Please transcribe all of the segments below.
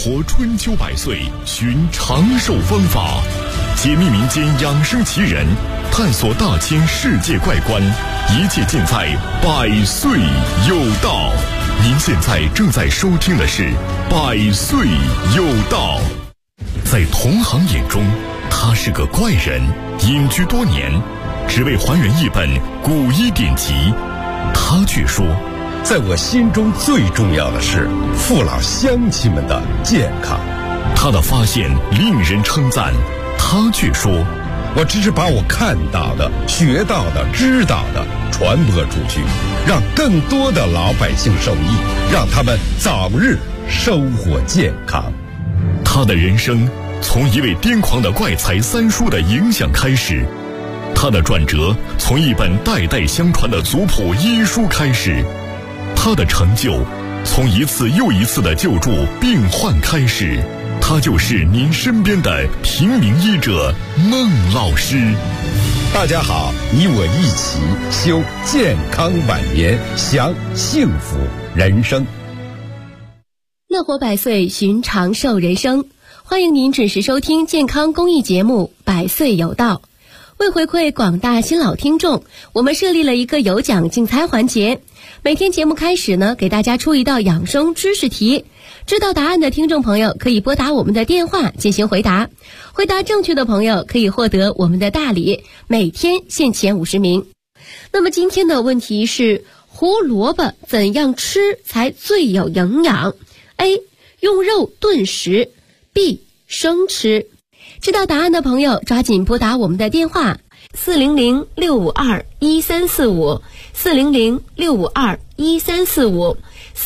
活春秋百岁，寻长寿方法，解密民间养生奇人，探索大千世界怪观，一切尽在百岁有道。您现在正在收听的是百岁有道。在同行眼中，他是个怪人，隐居多年，只为还原一本古医典籍。他却说， 在我心中最重要的是父老乡亲们的健康。 他的发现令人称赞，他却说， 我只是把我看到的、学到的、知道的传播出去，让更多的老百姓受益，让他们早日收获健康。 他的人生从一位癫狂的怪才三叔的影响开始，他的转折从一本代代相传的族谱医书开始，他的成就从一次又一次的救助病患开始。他就是您身边的平民医者孟老师。 大家好，你我一起修健康晚年，享幸福人生。 乐活百岁，寻长寿人生。欢迎您准时收听健康公益节目《百岁有道》。为回馈广大新老听众，我们设立了一个有奖竞猜环节。每天节目开始呢，给大家出一道养生知识题，知道答案的听众朋友可以拨打我们的电话进行回答，回答正确的朋友可以获得我们的大礼，每天限前50名。那么今天的问题是，胡萝卜怎样吃才最有营养？ A. 用肉炖食， B. 生吃。知道答案的朋友抓紧拨打我们的电话400-652-1345 400-652-1345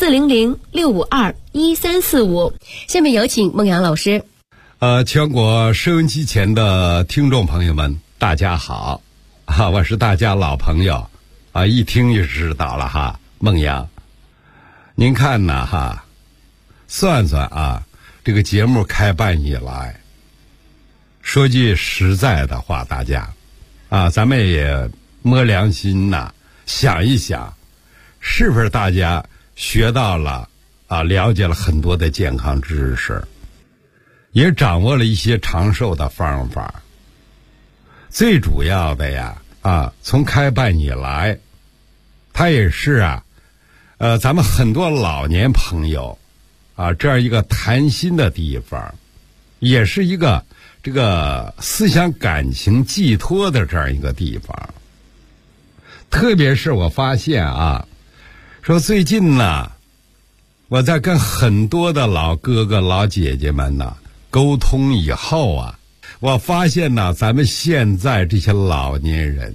400-652-1345。下面有请孟阳老师。 全国收音机前的听众朋友们，大家好我是大家老朋友一听就知道了哈，孟阳。您看呢算算这个节目开办以来，说句实在的话，大家咱们也摸良心想一想，是不是大家学到了了解了很多的健康知识，也掌握了一些长寿的方法。最主要的从开办以来，它也是咱们很多老年朋友这样一个谈心的地方，也是一个这个思想感情寄托的这样一个地方。特别是我发现说最近我在跟很多的老哥哥老姐姐们沟通以后我发现咱们现在这些老年人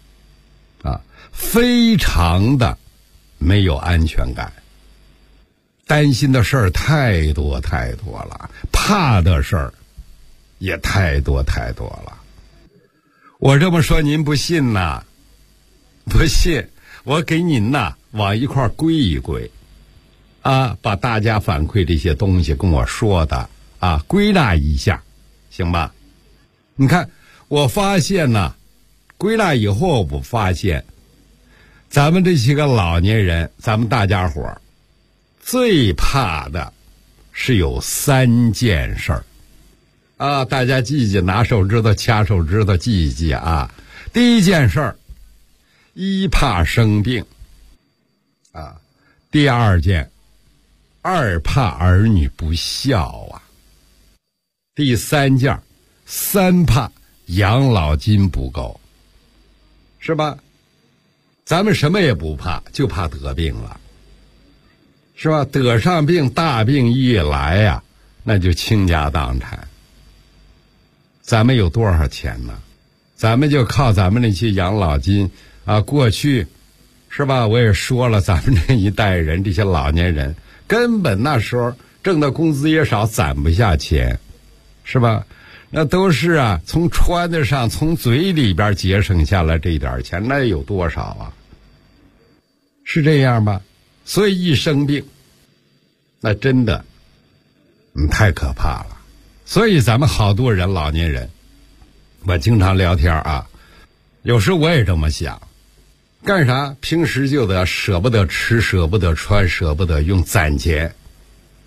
非常的没有安全感，担心的事儿太多太多了，怕的事儿也太多太多了。我这么说您不信不信，我给您往一块归一归把大家反馈这些东西跟我说的归纳一下，行吧？你看我发现归纳以后我发现咱们这些个老年人，咱们大家伙最怕的是有3件事儿大家记记，拿手指头掐手指头记一记第一件事儿，一怕生病第二件，二怕儿女不孝第三件，三怕养老金不够，是吧？咱们什么也不怕，就怕得病了，是吧？得上病，大病一来那就倾家荡产。咱们有多少钱呢？咱们就靠咱们那些养老金过去是吧？我也说了，咱们这一代人，这些老年人根本那时候挣的工资也少，攒不下钱，是吧？那都是从穿的上，从嘴里边节省下来这点钱，那有多少是这样吧？所以一生病，那真的太可怕了。所以咱们好多人老年人，我经常聊天有时我也这么想，干啥平时就得舍不得吃，舍不得穿，舍不得用，攒钱，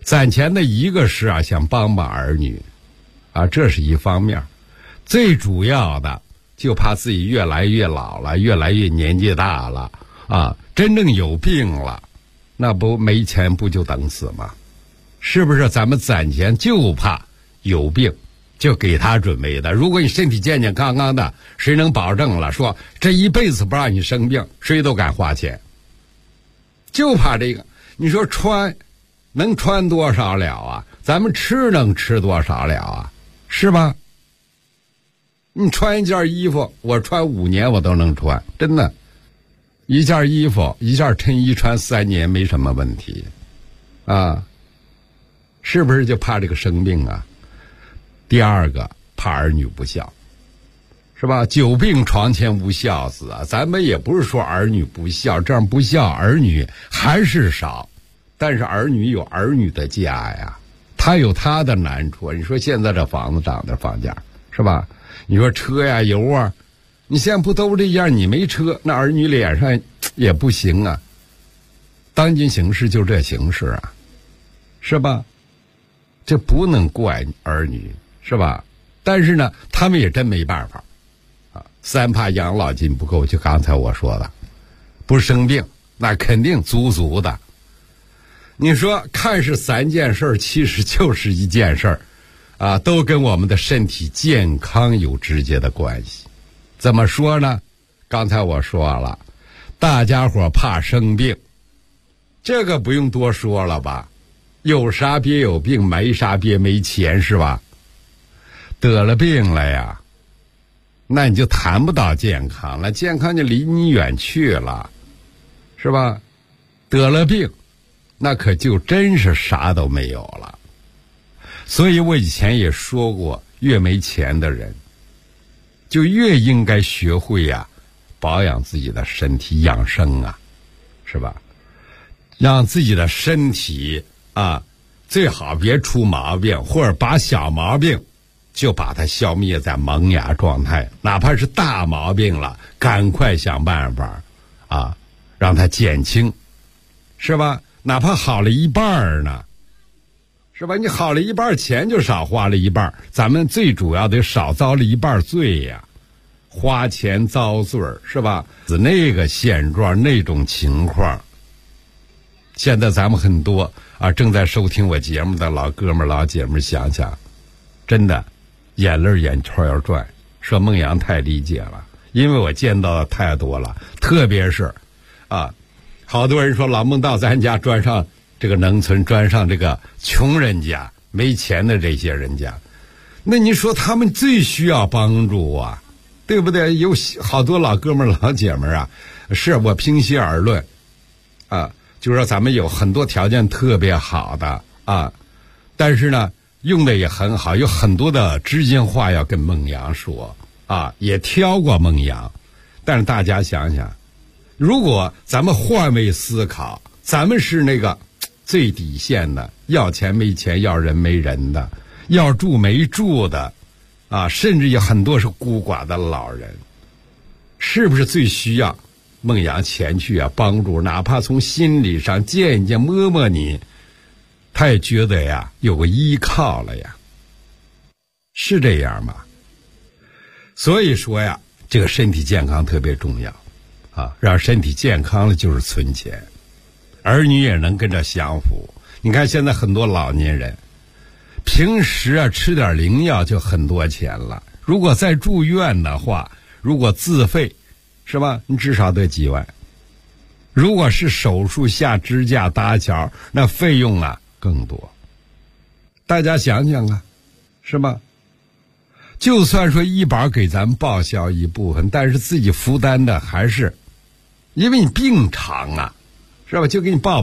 攒钱的一个是啊，想帮帮儿女，啊，这是一方面。最主要的就怕自己越来越老了，越来越年纪大了，啊，真正有病了，那不没钱不就等死吗？是不是？咱们攒钱就怕有病，就给他准备的。如果你身体健健康康的，谁能保证了说这一辈子不让你生病？谁都敢花钱。就怕这个，你说穿能穿多少了啊？咱们吃能吃多少了啊？是吧？你穿一件衣服，我穿5年我都能穿，真的。一件衣服，一件衬衣穿3年没什么问题，啊，是不是就怕这个生病啊？第二个，怕儿女不孝，是吧？久病床前无孝子啊！咱们也不是说儿女不孝，这样不孝儿女还是少，但是儿女有儿女的家呀，他有他的难处。你说现在这房子涨的房价，是吧？你说车呀油啊，你现在不都这样？你没车，那儿女脸上也不行啊。当今形势就这形势啊，是吧？这不能怪儿女，是吧？但是呢，他们也真没办法啊。3怕养老金不够，就刚才我说的，不生病那肯定足的。你说看是3件事，其实就是1件事啊，都跟我们的身体健康有直接的关系。怎么说呢？刚才我说了，大家伙怕生病，这个不用多说了吧？有啥别有病，没啥别没钱，是吧？得了病了呀，那你就谈不到健康了，健康就离你远去了，是吧？得了病，那可就真是啥都没有了。所以我以前也说过，越没钱的人就越应该学会呀，保养自己的身体，养生啊，是吧？让自己的身体啊，最好别出毛病，或者把小毛病就把它消灭在萌芽状态，哪怕是大毛病了，赶快想办法啊，让它减轻，是吧？哪怕好了一半呢，是吧？你好了一半，钱就少花了一半，咱们最主要的少遭了一半罪呀，花钱遭罪，是吧？那个现状，那种情况，现在咱们很多啊正在收听我节目的老哥们老姐们想想，真的眼泪眼圈要转，说孟阳太理解了，因为我见到的太多了，特别是啊，好多人说老孟到咱家专上这个农村，专上这个穷人家没钱的这些人家，那你说他们最需要帮助啊，对不对？有好多老哥们老姐们啊，是我平心而论啊，就是说咱们有很多条件特别好的啊，但是呢用的也很好，有很多的知心话要跟孟阳说啊，也挑过孟阳。但是大家想想，如果咱们换位思考，咱们是那个最底线的，要钱没钱，要人没人的，要住没住的啊，甚至有很多是孤寡的老人，是不是最需要孟阳前去啊帮助？哪怕从心理上见一见摸摸你，他也觉得呀有个依靠了呀，是这样吗？所以说呀，这个身体健康特别重要啊，让身体健康了就是存钱，儿女也能跟着享福。你看现在很多老年人平时啊吃点灵药就很多钱了，如果再住院的话，如果自费是吧，你至少得几万，如果是手术下支架搭桥，那费用啊更多。大家想想啊，是吧？就算说医保给咱们报销一部分，但是自己负担的还是，因为你病长啊，是吧？就给你报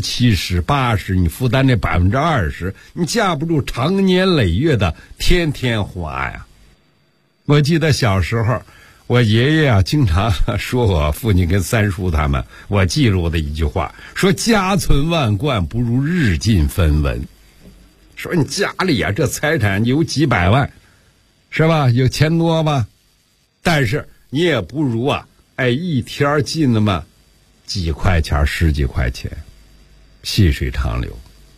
70%、80%，你负担那20%，你架不住长年累月的天天花呀。我记得小时候，我爷爷啊经常说我父亲跟三叔他们，我记录的一句话，说家存万贯不如日进分文。说你家里啊这财产有几百万，是吧？有钱多吧？但是你也不如啊，一天进那么几块钱、10几块钱，细水长流。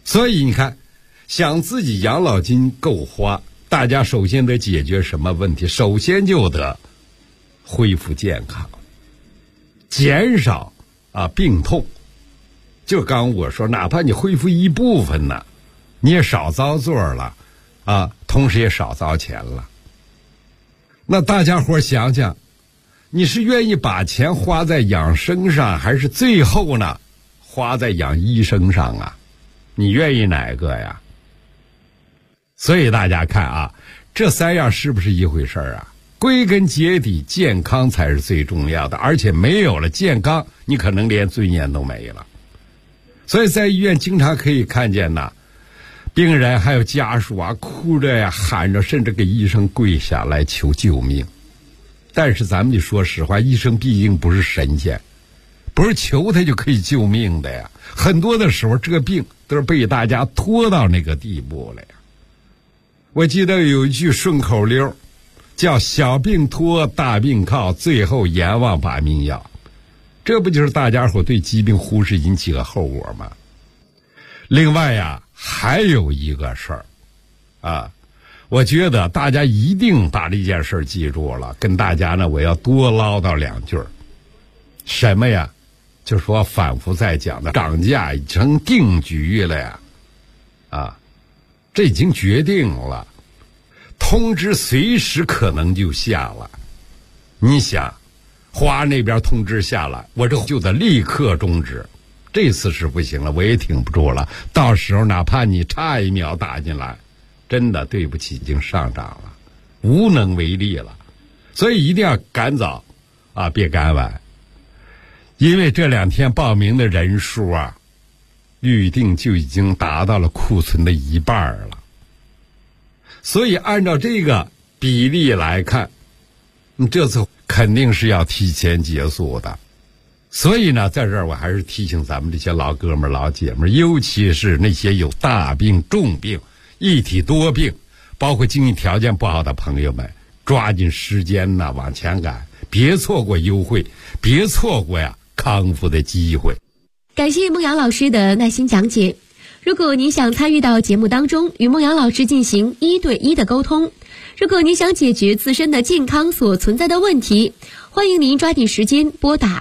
所以你看，想自己养老金够花，大家首先得解决什么问题？首先就得恢复健康，减少病痛。就刚我说，哪怕你恢复一部分呢，你也少遭罪了同时也少遭钱了。那大家伙想想，你是愿意把钱花在养生上，还是最后呢花在养医生上啊？你愿意哪个呀？所以大家看这3样是不是一回事啊？归根结底，健康才是最重要的，而且没有了健康，你可能连尊严都没了。所以在医院经常可以看见病人还有家属哭着呀喊着，甚至给医生跪下来求救命。但是咱们就说实话，医生毕竟不是神仙，不是求他就可以救命的呀。很多的时候这个病都是被大家拖到那个地步了呀。我记得有一句顺口溜叫小病拖大病靠，最后阎王把命要。这不就是大家伙对疾病忽视引起的后果吗？另外还有一个事儿我觉得大家一定把这件事记住了，跟大家呢我要多唠叨2句。什么呀？就是说反复在讲的，涨价已成定局了呀这已经决定了，通知随时可能就下了。你想华那边通知下了，我这就得立刻终止。这次是不行了，我也挺不住了，到时候哪怕你差1秒打进来，真的对不起，已经上涨了，无能为力了。所以一定要赶早别赶晚，因为这2天报名的人数预定就已经达到了库存的1半了。所以按照这个比例来看，这次肯定是要提前结束的。所以呢，在这儿我还是提醒咱们这些老哥们老姐们，尤其是那些有大病重病一体多病，包括经济条件不好的朋友们，抓紧时间往前赶，别错过优惠，别错过康复的机会。 感谢孟阳老师的耐心讲解。如果您想参与到节目当中，与孟阳老师进行1对1的沟通，如果您想解决自身的健康所存在的问题，欢迎您抓紧时间拨打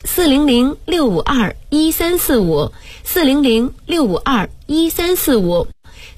400-652-1345 400-652-1345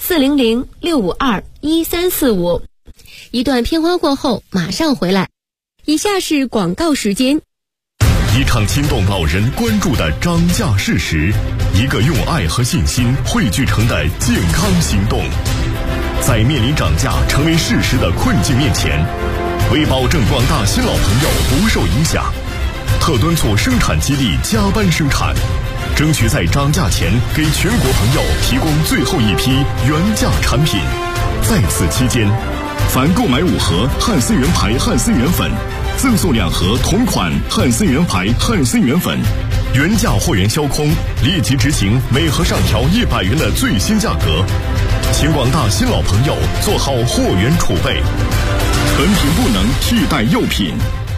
400-652-1345。一段片花过后马上回来。以下是广告时间。 一场惊动老人关注的涨价事实，一个用爱和信心汇聚成的健康行动。在面临涨价成为事实的困境面前，为保证广大新老朋友不受影响，特敦促生产基地加班生产，争取在涨价前给全国朋友提供最后一批原价产品。在此期间，凡购买5盒汉森源牌汉森源粉，赠送2盒同款汉森源牌汉森源粉，原价货源销空，立即执行每盒上调100元的最新价格。请广大新老朋友做好货源储备，本品不能替代幼品。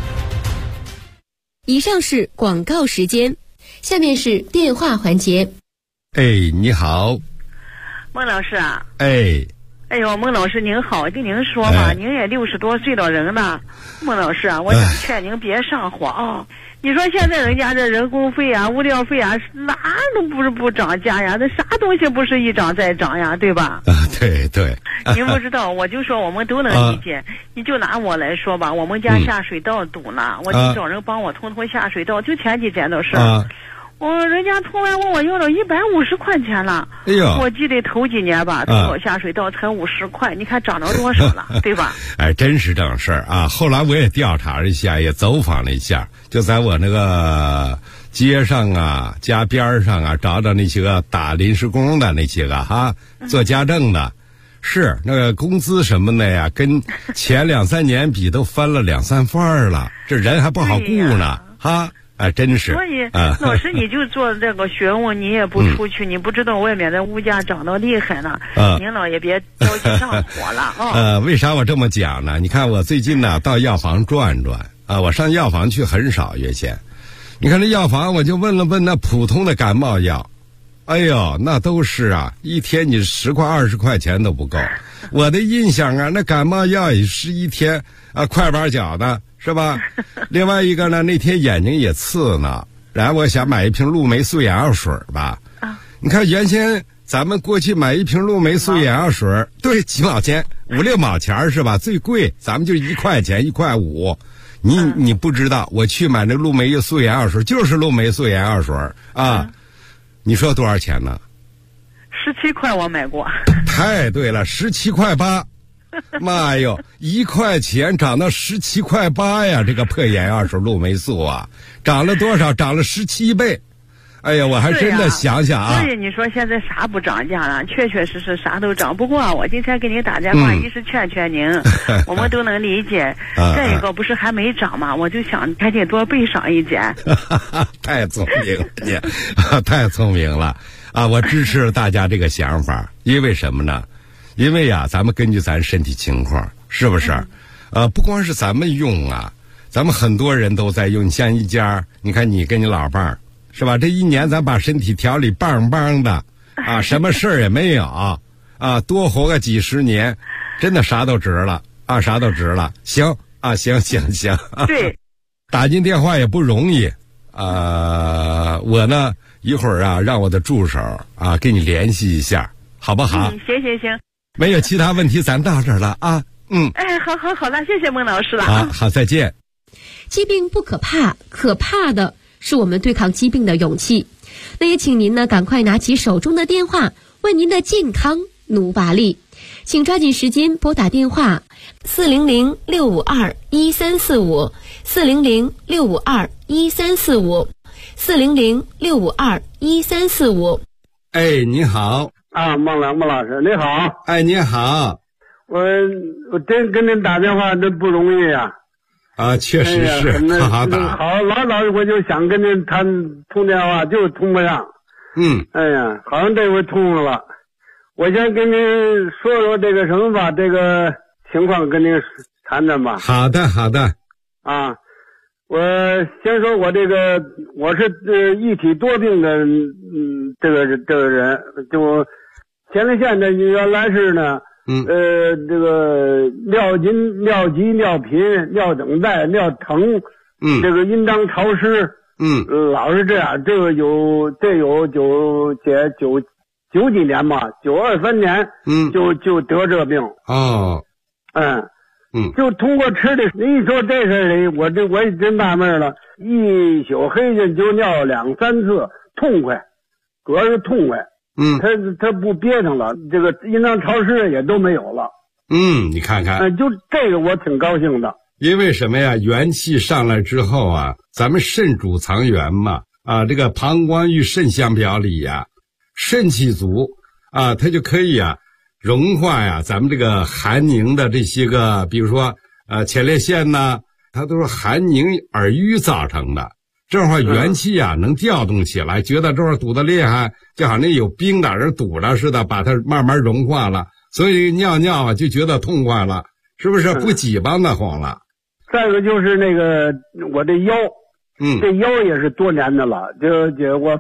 以上是广告时间，下面是电话环节。 你好， 孟老师啊。 哎呦，孟老师您好，跟您说吧，您也60多岁的人了，孟老师啊，我想劝您别上火你说现在人家这人工费物料费哪都不是不涨价呀，那啥东西不是一涨再涨呀，对吧？ 对对。 您不知道，我就说我们都能理解。你就拿我来说吧，我们家下水道堵了，我就找人帮我通下水道，就前几天的事。人家突然问我要了150块钱了。哎呦！我记得头几年吧，通我下水道才50块，你看涨了多少了，对吧？ 真是正事儿后来我也调查了一下，也走访了一下，就在我那个街上家边上找那些个打临时工的那些个做家政的，是那个工资什么的呀，跟前2-3年比都翻了2-3番了，这人还不好雇呢真是。 所以老师你就做这个学问，你也不出去，你不知道外面的物价涨得厉害呢。您老也别着急上火了为啥我这么讲呢？你看我最近到药房转转我上药房去很少，原先你看这药房我就问了问那普通的感冒药哎呦，那都是啊，一天你10块20块钱都不够。我的印象啊，那感冒药也是一天块板脚的，是吧？另外一个呢，那天眼睛也刺呢，然后我想买一瓶氯霉素眼药水吧。你看原先咱们过去买一瓶氯霉素眼药水，对，几毛钱，5、6毛钱是吧？最贵咱们就1块钱1块5。你不知道，我去买那氯霉素眼药水，就是氯霉素眼药水啊。你说多少钱呢 ？17块我买过。 太对了，17块8。妈哟，1块钱涨到17块8呀！这个破眼药水氯霉素啊，涨了多少？涨了17倍。哎呀，我还真的想想啊。 所以你说现在啥不涨价了？确确实实啥都涨。不过我今天给您打电话，一是劝劝您，我们都能理解。再一个不是还没涨吗？我就想赶紧多备上一件。 太聪明了你，太聪明了啊！我支持大家这个想法，因为什么呢？因为呀，咱们根据咱身体情况，是不是？不光是咱们用啊，咱们很多人都在用。你像一家，你看你跟你老伴儿。是吧？这一年咱把身体调理棒棒的啊，什么事儿也没有啊，多活个几十年，真的啥都值了啊，啥都值了。行啊，行。 对， 打进电话也不容易啊。我呢一会儿啊，让我的助手啊给你联系一下，好不好？ 行。 没有其他问题，咱到这儿了啊。 哎，好了，谢谢孟老师了。 好，再见。 疾病不可怕，可怕的是我们对抗疾病的勇气。那也请您呢赶快拿起手中的电话，为您的健康努把力。请抓紧时间拨打电话400-652-1345 400-652-1345 400-652-1345。 哎，你好啊，孟老师，你好。 哎，你好。 我真跟您打电话，这不容易呀。 啊，确实是，好打。 好，老我就想跟您通电话，就通不上。哎呀，好像这回通了。我先跟您说这个什么吧，这个情况跟您谈谈吧。 好的。 啊，我先说我这个，我是一体多病的，这个人，就前列腺的原来是呢。这个尿急、尿频、尿等待、尿疼，这个阴道潮湿，老是这样。这有九几年嘛，923年，就得这病。 哦， 就通过吃的，你一说这事儿，我也真纳闷了，一宿黑夜就尿2、3次，痛快，主要是痛快。他不憋腾了，这个阴道潮湿也都没有了。 你看看， 就这个我挺高兴的。 因为什么呀？元气上来之后啊，咱们肾主藏元嘛，啊，这个膀胱与肾相表里呀，肾气足啊，它就可以啊融化呀咱们这个寒凝的这些个，比如说前列腺呐，它都是寒凝而瘀造成的。这会儿元气啊能调动起来，觉得这会儿堵得厉害，就好像有冰在这堵了似的，把它慢慢融化了，所以尿啊就觉得痛快了，是不是？不挤巴那慌了。 再一个就是那个我这腰，这腰也是多年的了，就我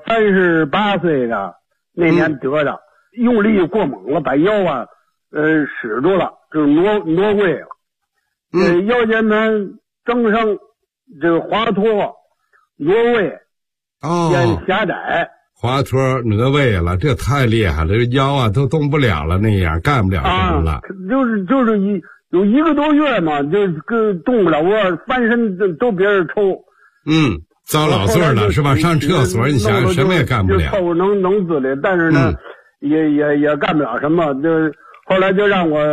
38岁的那年得的，用力过猛了，把腰啊使住了，就是挪位了，腰间盘增生，这个滑脱。挪位，眼狭窄， 滑脱挪位了，这太厉害了，这腰啊都动不了了，那样干不了什么了。 就是有1个多月嘛，就动不了窝，翻身都别人抽。 遭老罪了是吧？上厕所你想什么也干不了。 凑能自理，但是呢，也干不了什么。就后来就让我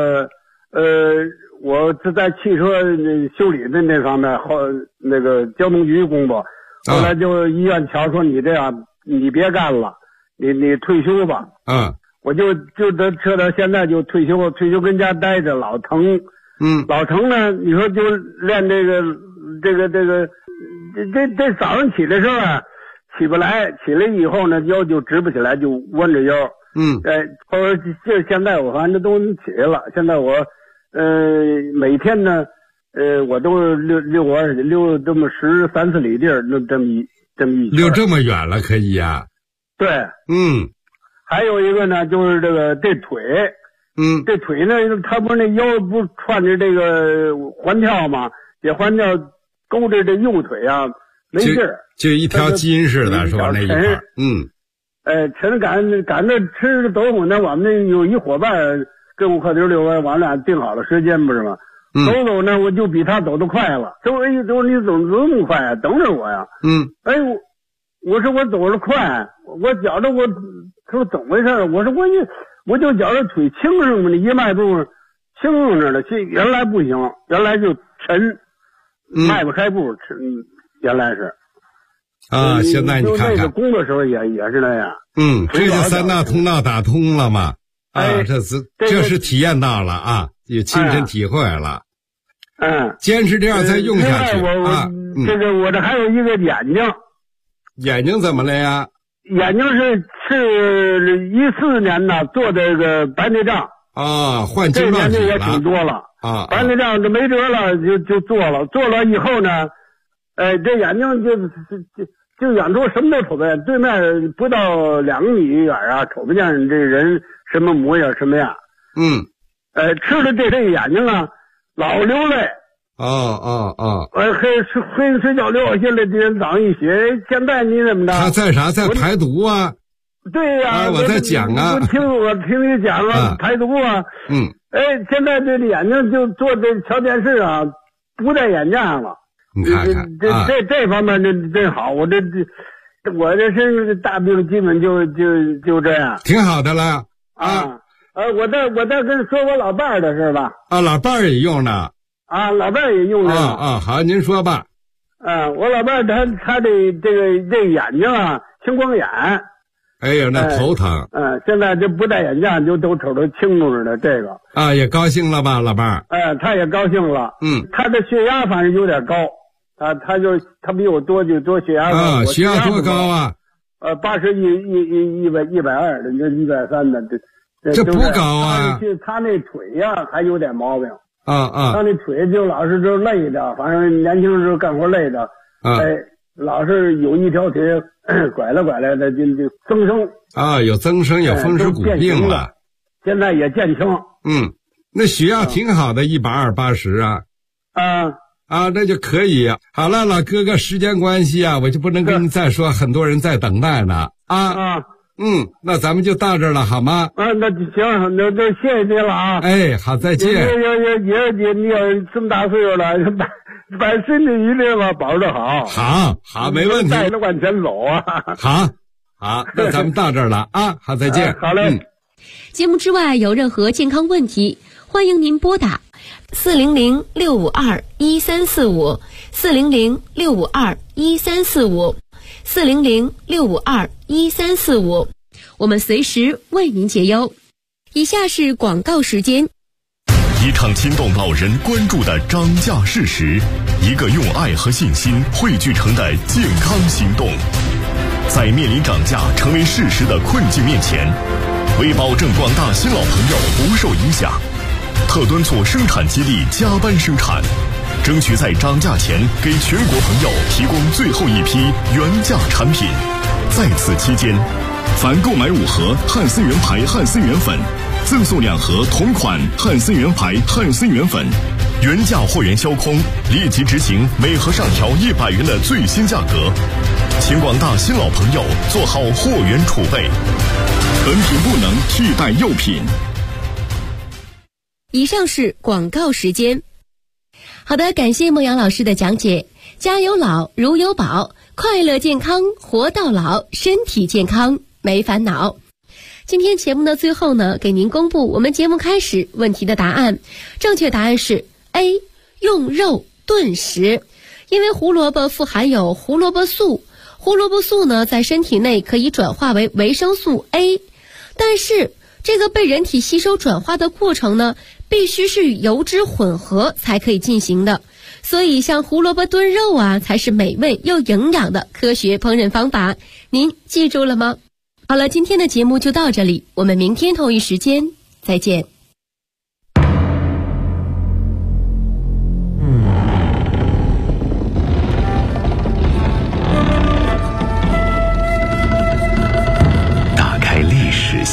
是在汽车修理的那方面，那个交通局工作。后来就医院瞧说你这样，你别干了，你退休吧。我就得扯到现在就退休跟家待着，老疼。老疼呢，你说就练这早上起来时候啊，起不来，起来以后呢腰就直不起来，就弯着腰。后来就现在我反正都能起来了。现在我每天呢。我都溜这么13、14里地儿，这么一溜这么远了可以呀？ 对， 还有一个呢，就是这腿，这腿呢，他不是那腰不穿着这个环跳吗？这环跳勾着这右腿啊，没劲儿， 就一条筋似的，是吧？那一块， 陈赶着吃走后呢，我们有一伙伴跟我课丢溜完，我们俩定好了时间，不是吗？走呢，我就比他走得快了。他说：“哎，你走这么快啊？等着我呀。”我说我走得快，我觉着他说怎么回事？我说我就觉着腿轻省嘛，那一迈步轻省着了。原来不行，原来就沉，迈不开步，原来是。 啊，现在你看看， 就那个工作时候也是那样。 这就三大通道打通了嘛。这是体验到了啊，也亲身体会了。坚持这样再用下去啊。 我这还有一个眼睛。 眼睛怎么了呀？ 眼睛是14年呢做这个白内障啊， 换镜状体了。 这年也挺多了啊， 白内障就没辙了，就做了以后呢，这眼睛就远处什么都瞅不见，对面不到2米远啊，瞅不见这人什么模样什么样。吃了这眼睛啊，老流泪。黑睡觉流，现在今天早上一起，现在你怎么着？ 他在啥？在排毒啊？ 对呀， 我在讲啊。 我听你讲啊，排毒啊。现在这眼睛就做这瞧电视啊，不戴眼镜了。 你看看， 这方面真好，我这身上大病基本就这样， 挺好的了啊。我再跟说我老伴儿的事吧。 老伴儿也用呢。 老伴儿也用了。好，您说吧。 我老伴儿他这眼睛啊，青光眼。 哎呀，那头疼。 现在就不戴眼镜，就都瞅着清楚似的。这个也高兴了吧，老伴儿？ 他也高兴了。他的血压反正有点高。他比我多血压高。 血压多高啊 ？81、120的，这130的， 这不高啊。 他那腿呀还有点毛病。 他那腿就老是就累着，反正年轻时候干活累着。老是有一条腿拐来的，就增生。有增生，有风湿骨病了。 现在也见轻。 那血压挺好的，120、80啊。那就可以。好了，老哥哥，时间关系啊，我就不能跟你再说，很多人在等待呢。那咱们就到这儿了，好吗？ 那行，那谢谢你了啊。 好，再见。 你要这么大岁数了，把身体一定要保持好。 好，没问题。 带着往前走啊。 好，那咱们到这儿了啊。好，再见。 好嘞。 节目之外有任何健康问题，欢迎您拨打400-652-1345 400-652-1345 400-652-1345，我们随时为您解忧。以下是广告时间。 一场牵动老人关注的涨价事实，一个用爱和信心汇聚成的健康行动。在面临涨价成为事实的困境面前，为保证广大新老朋友不受影响，特敦促生产基地加班生产，争取在涨价前给全国朋友提供最后一批原价产品。在此期间，凡购买5盒汉森源牌汉森源粉，赠送2盒同款汉森源牌汉森源粉，原价货源销空，立即执行每盒上调100元的最新价格。请广大新老朋友做好货源储备，本品不能替代幼品。 以上是广告时间。好的，感谢孟阳老师的讲解。家有老如有宝，快乐健康活到老，身体健康没烦恼。今天节目的最后呢，给您公布我们节目开始问题的答案。正确答案是 A， 用肉炖食。因为胡萝卜富含有胡萝卜素，胡萝卜素呢在身体内可以转化为维生素 A， 但是这个被人体吸收转化的过程呢，必须是与油脂混合才可以进行的，所以像胡萝卜炖肉啊，才是美味又营养的科学烹饪方法。您记住了吗？好了，今天的节目就到这里，我们明天同一时间再见。 打开历史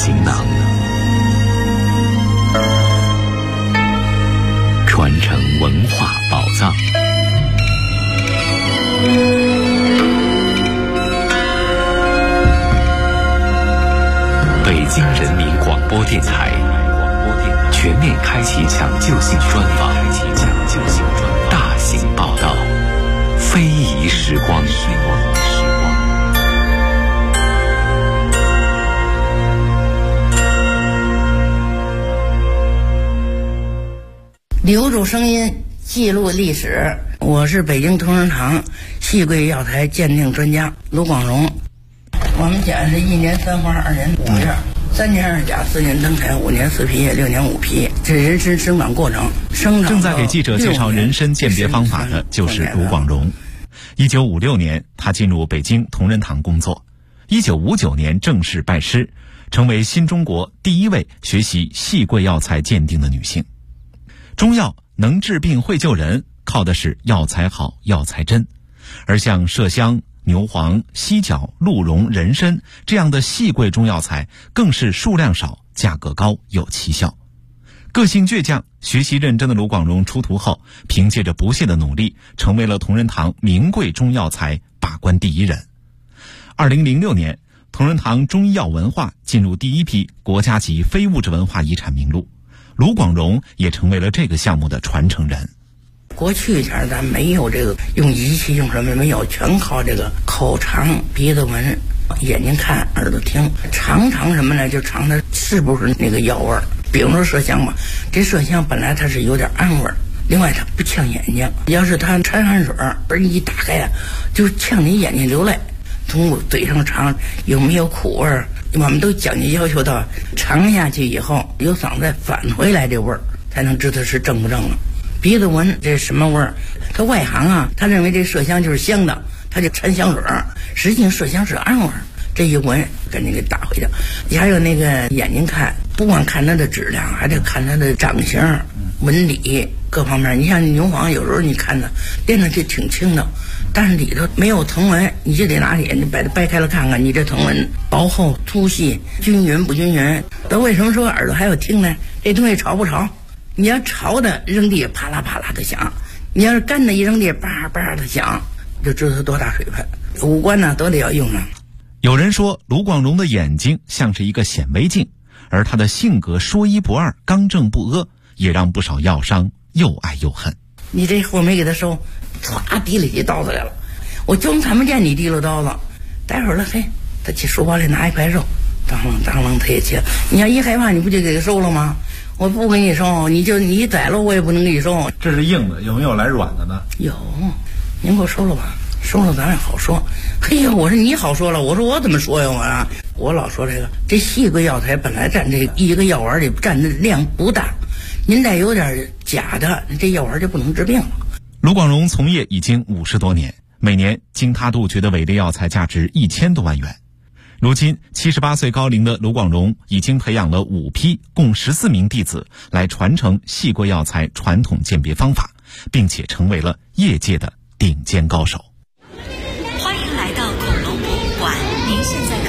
广播电台全面开启抢救性专访，大型报道，非遗时光。 留住声音，记录历史。我是北京同仁堂细桂药材鉴定专家卢广荣。我们讲是1年3花2年5叶，3年2甲4年灯彩5年4皮叶6年5皮，这人参生长过程。 正在给记者介绍人参鉴别方法的就是卢广荣。1956年，他进入北京同仁堂工作。1959年正式拜师，成为新中国第一位学习细桂药材鉴定的女性。中药能治病会救人，靠的是药材好、药材真。而像麝香、牛黄、犀角、鹿茸、人参这样的细桂中药材，更是数量少、价格高、有奇效。个性倔强、学习认真的卢广荣出徒后，凭借着不懈的努力，成为了同仁堂名贵中药材把关第一人。2006年，同仁堂中医药文化进入第一批国家级非物质文化遗产名录，卢广荣也成为了这个项目的传承人。 过去前咱没有这个用仪器用什么没有，全靠这个口尝、鼻子闻、眼睛看、耳朵听，尝什么呢？就尝它是不是那个药味儿。比如说麝香吧，这麝香本来它是有点暗味儿，另外它不呛眼睛。要是它掺汗水儿一打开呀，就呛你眼睛流泪。从嘴上尝有没有苦味儿，我们都讲究要求到尝下去以后由嗓子返回来这味儿，才能知道是正不正了。鼻子闻这什么味儿？他外行啊，他认为这麝香就是香的，他就掺香水儿，实际上麝香是暗味儿。这一闻赶紧给打回去。还有那个眼睛看，不光看它的质量，还得看它的长相、纹理各方面。你像牛黄，有时候你看它练上去挺轻的，但是里头没有藤纹，你就得拿眼睛把它掰开了看看，你这藤纹薄厚、粗细、均匀不均匀。都为什么说耳朵还有听呢？这东西潮不潮？你要潮的扔地啪啦啪啦的响，你要是干的一扔地叭叭的响，就知道它多大水分。五官呢都得要用上。 有人说卢广荣的眼睛像是一个显微镜，而他的性格说一不二、刚正不阿，也让不少药商又爱又恨。 你这货没给他收，唰提了起刀子来了，我就看不见你提了刀子。待会儿了，嘿，他去书包里拿一块肉，当啷他也切。你要一害怕，你不就给他收了吗？我不给你收，你宰了我也不能给你收。 这是硬的，有没有来软的呢？ 有，您给我收了吧。收了咱也好说。嘿呀，我说你好说了，我说我怎么说呀？我老说这细桂药材本来占这一个药丸里占的量不大，您再有点假的，这药丸就不能治病了。 卢广荣从业已经50多年，每年经他杜绝的伪劣药材价值1000多万元。如今78岁高龄的卢广荣已经培养了5批共14名弟子来传承细桂药材传统鉴别方法，并且成为了业界的顶尖高手。 欢迎来到恐龙博物馆，您现在